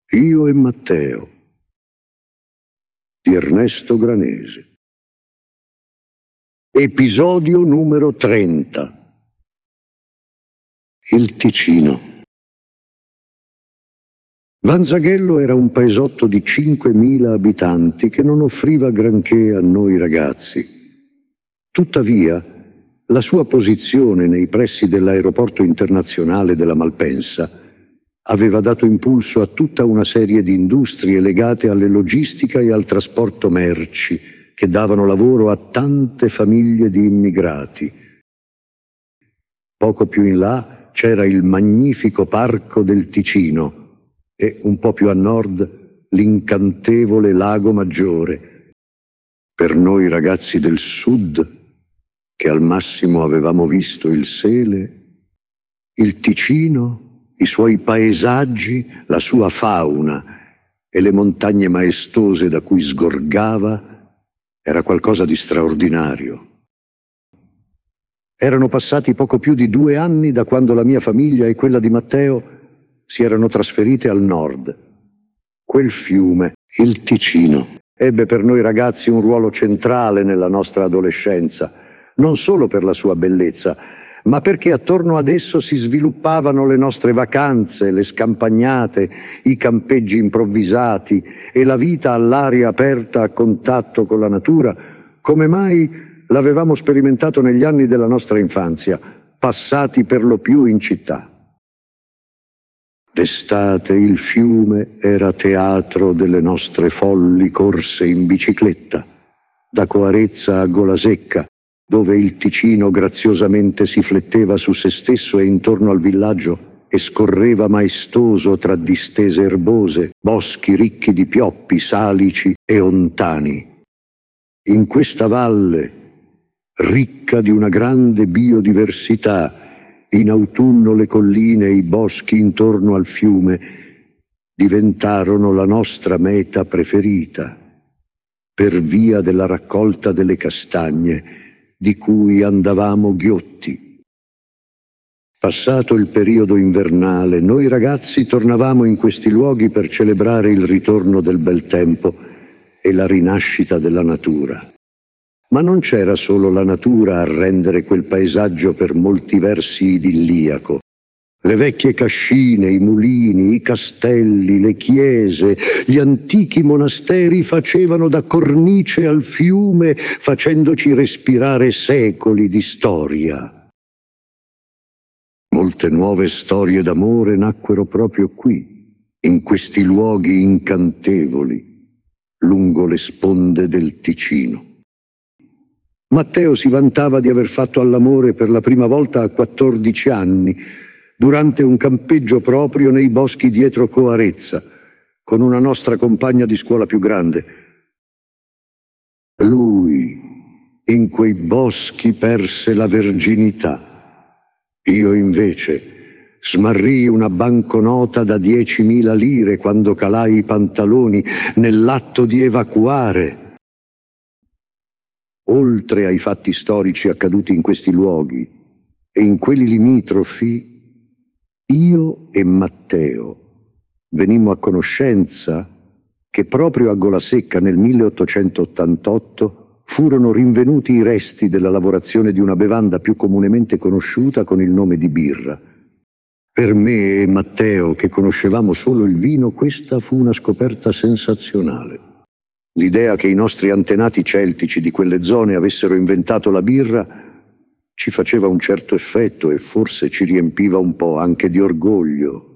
Io e Matteo di Ernesto Granesi. Episodio numero 30. Il Ticino. Vanzaghello era un paesotto di 5.000 abitanti che non offriva granché a noi ragazzi. Tuttavia, la sua posizione nei pressi dell'aeroporto internazionale della Malpensa aveva dato impulso a tutta una serie di industrie legate alle logistica e al trasporto merci che davano lavoro a tante famiglie di immigrati. Poco più in là c'era il magnifico Parco del Ticino e un po' più a nord l'incantevole Lago Maggiore. Per noi ragazzi del sud, che al massimo avevamo visto il Sele, il Ticino, i suoi paesaggi, la sua fauna e le montagne maestose da cui sgorgava, era qualcosa di straordinario. Erano passati poco più di 2 anni da quando la mia famiglia e quella di Matteo si erano trasferite al nord. Quel fiume, il Ticino, ebbe per noi ragazzi un ruolo centrale nella nostra adolescenza, non solo per la sua bellezza, ma perché attorno ad esso si sviluppavano le nostre vacanze, le scampagnate, i campeggi improvvisati e la vita all'aria aperta a contatto con la natura, come mai l'avevamo sperimentato negli anni della nostra infanzia, passati per lo più in città. D'estate il fiume era teatro delle nostre folli corse in bicicletta, da Coarezza a Golasecca, dove il Ticino graziosamente si fletteva su se stesso e intorno al villaggio e scorreva maestoso tra distese erbose, boschi ricchi di pioppi, salici e ontani. In questa valle, ricca di una grande biodiversità, in autunno le colline e i boschi intorno al fiume diventarono la nostra meta preferita, per via della raccolta delle castagne di cui andavamo ghiotti. Passato il periodo invernale, noi ragazzi tornavamo in questi luoghi per celebrare il ritorno del bel tempo e la rinascita della natura. Ma non c'era solo la natura a rendere quel paesaggio per molti versi idilliaco. Le vecchie cascine, i mulini, i castelli, le chiese, gli antichi monasteri facevano da cornice al fiume, facendoci respirare secoli di storia. Molte nuove storie d'amore nacquero proprio qui, in questi luoghi incantevoli, lungo le sponde del Ticino. Matteo si vantava di aver fatto all'amore per la prima volta a 14 anni, durante un campeggio proprio nei boschi dietro Coarezza, con una nostra compagna di scuola più grande. Lui, in quei boschi, perse la verginità. Io, invece, smarrii una banconota da 10.000 lire quando calai i pantaloni nell'atto di evacuare. Oltre ai fatti storici accaduti in questi luoghi e in quelli limitrofi, io e Matteo venimmo a conoscenza che proprio a Golasecca nel 1888 furono rinvenuti i resti della lavorazione di una bevanda più comunemente conosciuta con il nome di birra. Per me e Matteo, che conoscevamo solo il vino, questa fu una scoperta sensazionale. L'idea che i nostri antenati celtici di quelle zone avessero inventato la birra ci faceva un certo effetto e forse ci riempiva un po' anche di orgoglio.